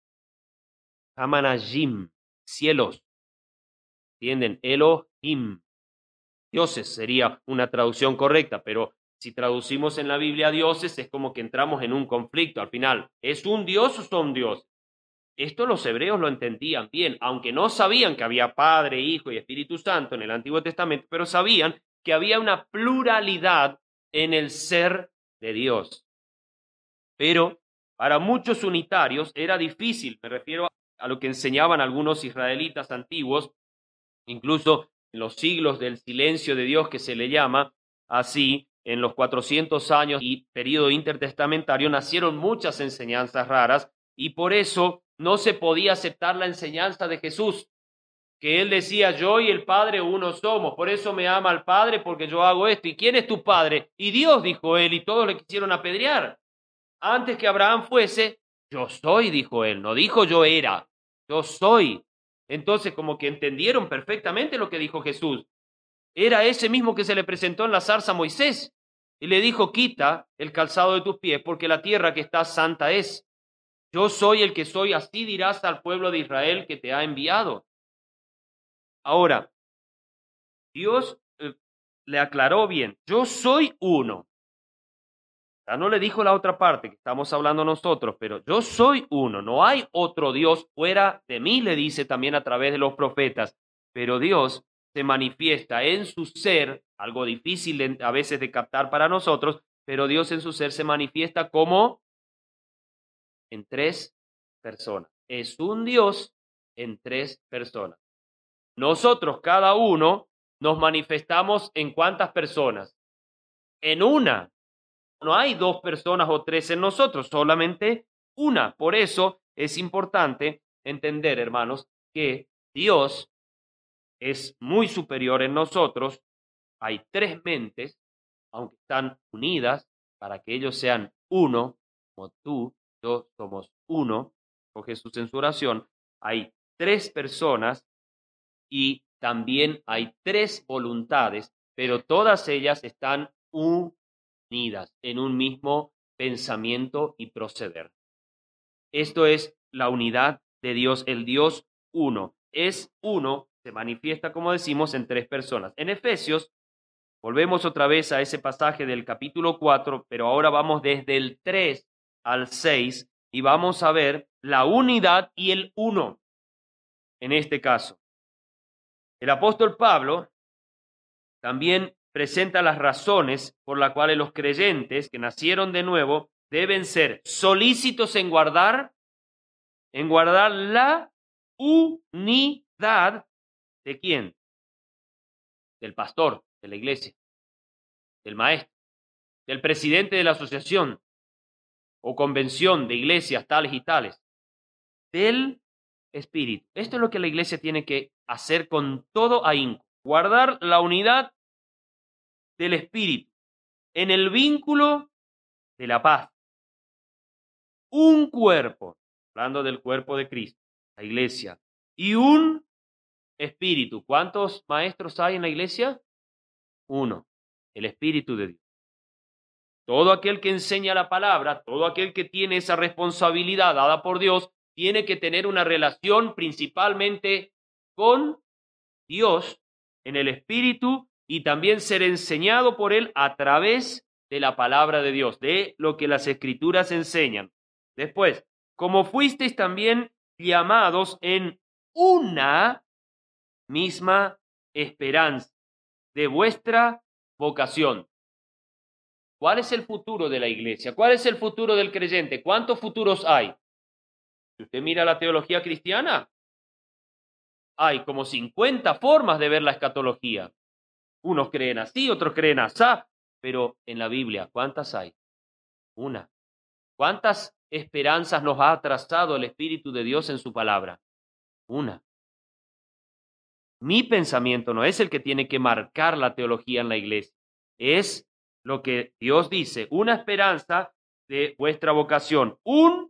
Hamanajim, cielos, ¿entienden? Elohim. Dioses sería una traducción correcta, pero si traducimos en la Biblia dioses es como que entramos en un conflicto al final. ¿Es un Dios o son dioses? Esto los hebreos lo entendían bien, aunque no sabían que había Padre, Hijo y Espíritu Santo en el Antiguo Testamento, pero sabían que había una pluralidad en el ser de Dios. Pero para muchos unitarios era difícil, me refiero a lo que enseñaban algunos israelitas antiguos, incluso en los siglos del silencio de Dios, que se le llama así, en los cuatrocientos años y periodo intertestamentario, nacieron muchas enseñanzas raras y por eso no se podía aceptar la enseñanza de Jesús, que él decía, yo y el Padre uno somos, por eso me ama el Padre, porque yo hago esto. ¿Y quién es tu Padre? Y Dios, dijo él, y todos le quisieron apedrear. Antes que Abraham fuese, yo soy, dijo él, no dijo yo era, yo soy. Entonces, como que entendieron perfectamente lo que dijo Jesús. Era ese mismo que se le presentó en la zarza a Moisés y le dijo, quita el calzado de tus pies, porque la tierra que está santa es. Yo soy el que soy, así dirás al pueblo de Israel que te ha enviado. Ahora, Dios eh, le aclaró bien, yo soy uno. Ya no le dijo la otra parte que estamos hablando nosotros, pero yo soy uno, no hay otro Dios fuera de mí, le dice también a través de los profetas, pero Dios se manifiesta en su ser, algo difícil de, a veces de captar para nosotros, pero Dios en su ser se manifiesta como en tres personas. Es un Dios en tres personas. Nosotros, cada uno, nos manifestamos en ¿cuántas personas? En una. No hay dos personas o tres en nosotros, solamente una. Por eso es importante entender, hermanos, que Dios es muy superior en nosotros. Hay tres mentes, aunque están unidas, para que ellos sean uno, como tú, yo somos uno, con Jesús en su oración. Hay tres personas y también hay tres voluntades, pero todas ellas están unidas en un mismo pensamiento y proceder. Esto es la unidad de Dios, el Dios uno. Es uno, se manifiesta, como decimos, en tres personas. En Efesios, volvemos otra vez a ese pasaje del capítulo cuatro, pero ahora vamos desde el tres al seis y vamos a ver la unidad y el uno en este caso. El apóstol Pablo también presenta las razones por las cuales los creyentes que nacieron de nuevo deben ser solícitos en guardar, en guardar la unidad de quién, del pastor de la iglesia, del maestro, del presidente de la asociación o convención de iglesias tales y tales, del espíritu. Esto es lo que la iglesia tiene que hacer con todo ahínco, guardar la unidad del espíritu en el vínculo de la paz. Un cuerpo, hablando del cuerpo de Cristo, la iglesia, y un espíritu. ¿Cuántos maestros hay en la iglesia? Uno, el Espíritu de Dios. Todo aquel que enseña la palabra, todo aquel que tiene esa responsabilidad dada por Dios, tiene que tener una relación principalmente con Dios en el Espíritu y también ser enseñado por Él a través de la palabra de Dios, de lo que las Escrituras enseñan. Después, como fuisteis también llamados en una misma esperanza de vuestra vocación. ¿Cuál es el futuro de la iglesia? ¿Cuál es el futuro del creyente? ¿Cuántos futuros hay? Si usted mira la teología cristiana, hay como cincuenta formas de ver la escatología. Unos creen así, otros creen así, pero en la Biblia, ¿cuántas hay? Una. ¿Cuántas esperanzas nos ha trazado el Espíritu de Dios en su palabra? Una. Mi pensamiento no es el que tiene que marcar la teología en la iglesia, es lo que Dios dice, una esperanza de vuestra vocación, un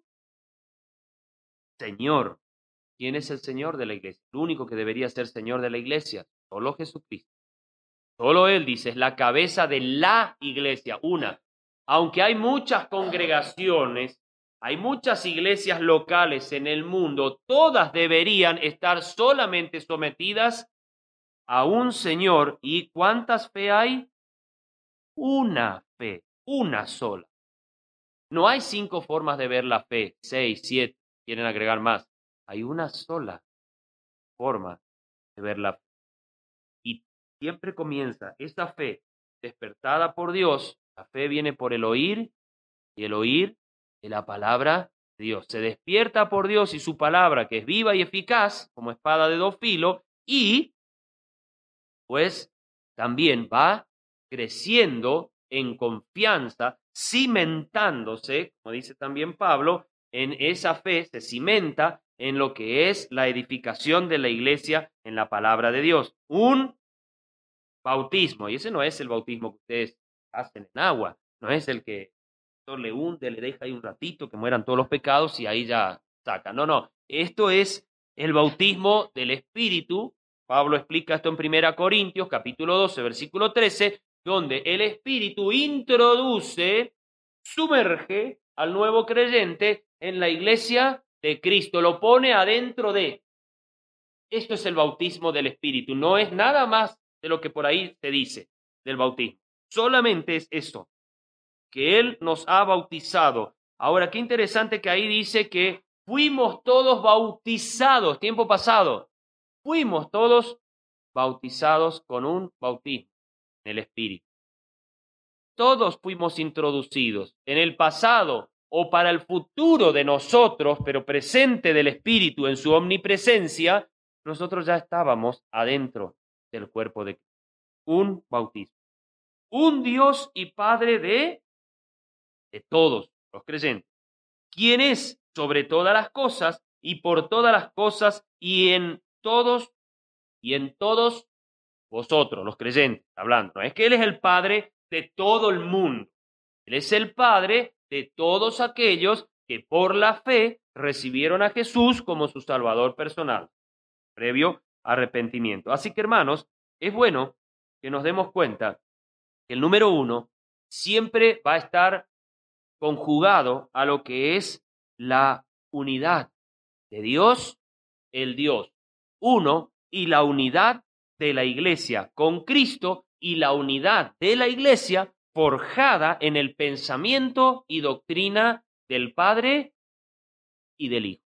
Señor. ¿Quién es el Señor de la iglesia? El único que debería ser Señor de la iglesia, solo Jesucristo. Solo Él, dice, es la cabeza de la iglesia, una. Aunque hay muchas congregaciones, hay muchas iglesias locales en el mundo, todas deberían estar solamente sometidas a un Señor. ¿Y cuántas fe hay? Una fe, una sola. No hay cinco formas de ver la fe, seis, siete, quieren agregar más. Hay una sola forma de ver la fe. Y siempre comienza esa fe despertada por Dios. La fe viene por el oír y el oír de la palabra de Dios. Se despierta por Dios y su palabra, que es viva y eficaz, como espada de dos filos, y pues también va creciendo en confianza, cimentándose, como dice también Pablo, en esa fe, se cimenta en lo que es la edificación de la iglesia en la palabra de Dios. Un bautismo, y ese no es el bautismo que ustedes hacen en agua, no es el que le hunde, le deja ahí un ratito que mueran todos los pecados y ahí ya saca. No, no, esto es el bautismo del Espíritu. Pablo explica esto en Primera Corintios, capítulo doce, versículo trece, donde el Espíritu introduce, sumerge al nuevo creyente en la iglesia de Cristo, lo pone adentro de. Esto es el bautismo del Espíritu, no es nada más de lo que por ahí se dice del bautismo. Solamente es esto, que Él nos ha bautizado. Ahora, qué interesante que ahí dice que fuimos todos bautizados, tiempo pasado, fuimos todos bautizados con un bautismo en el Espíritu. Todos fuimos introducidos en el pasado o para el futuro de nosotros, pero presente del Espíritu en su omnipresencia, nosotros ya estábamos adentro del cuerpo de Cristo. Un bautismo. Un Dios y Padre de, de todos los creyentes, quien es sobre todas las cosas y por todas las cosas y en todos y en todos vosotros, los creyentes, hablando. No es que Él es el Padre de todo el mundo. Él es el Padre de todos aquellos que por la fe recibieron a Jesús como su Salvador personal, previo arrepentimiento. Así que, hermanos, es bueno que nos demos cuenta que el número uno siempre va a estar conjugado a lo que es la unidad de Dios, el Dios uno, y la unidad de la iglesia con Cristo y la unidad de la iglesia forjada en el pensamiento y doctrina del Padre y del Hijo.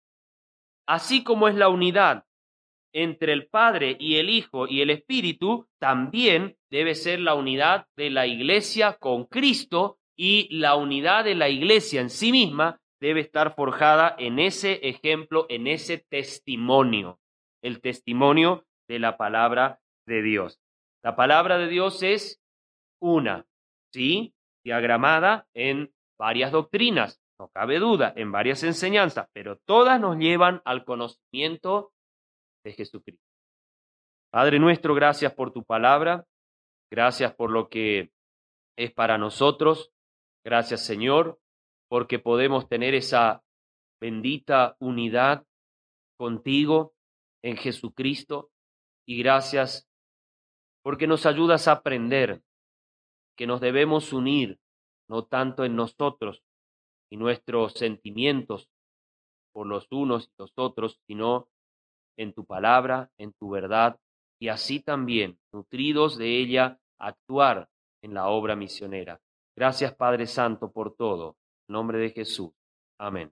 Así como es la unidad entre el Padre y el Hijo y el Espíritu, también debe ser la unidad de la iglesia con Cristo, y la unidad de la iglesia en sí misma debe estar forjada en ese ejemplo, en ese testimonio, el testimonio de la palabra de Dios. La palabra de Dios es una, ¿sí? Diagramada en varias doctrinas, no cabe duda, en varias enseñanzas, pero todas nos llevan al conocimiento de Jesucristo. Padre nuestro, gracias por tu palabra, gracias por lo que es para nosotros, gracias Señor, porque podemos tener esa bendita unidad contigo en Jesucristo, y gracias porque nos ayudas a aprender que nos debemos unir no tanto en nosotros y nuestros sentimientos por los unos y los otros, sino en tu palabra, en tu verdad, y así también, nutridos de ella, actuar en la obra misionera. Gracias, Padre Santo, por todo. En nombre de Jesús. Amén.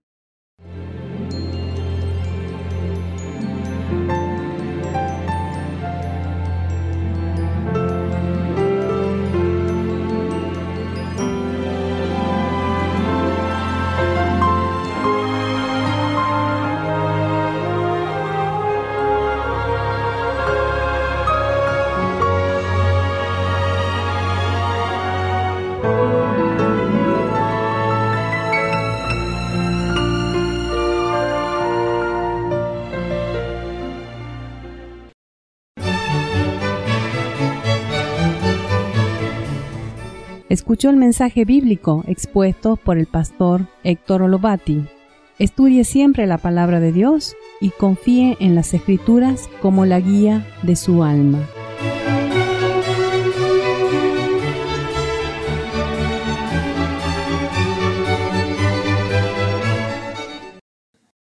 Escuchó el mensaje bíblico expuesto por el pastor Héctor Olovati. Estudie siempre la palabra de Dios y confíe en las Escrituras como la guía de su alma.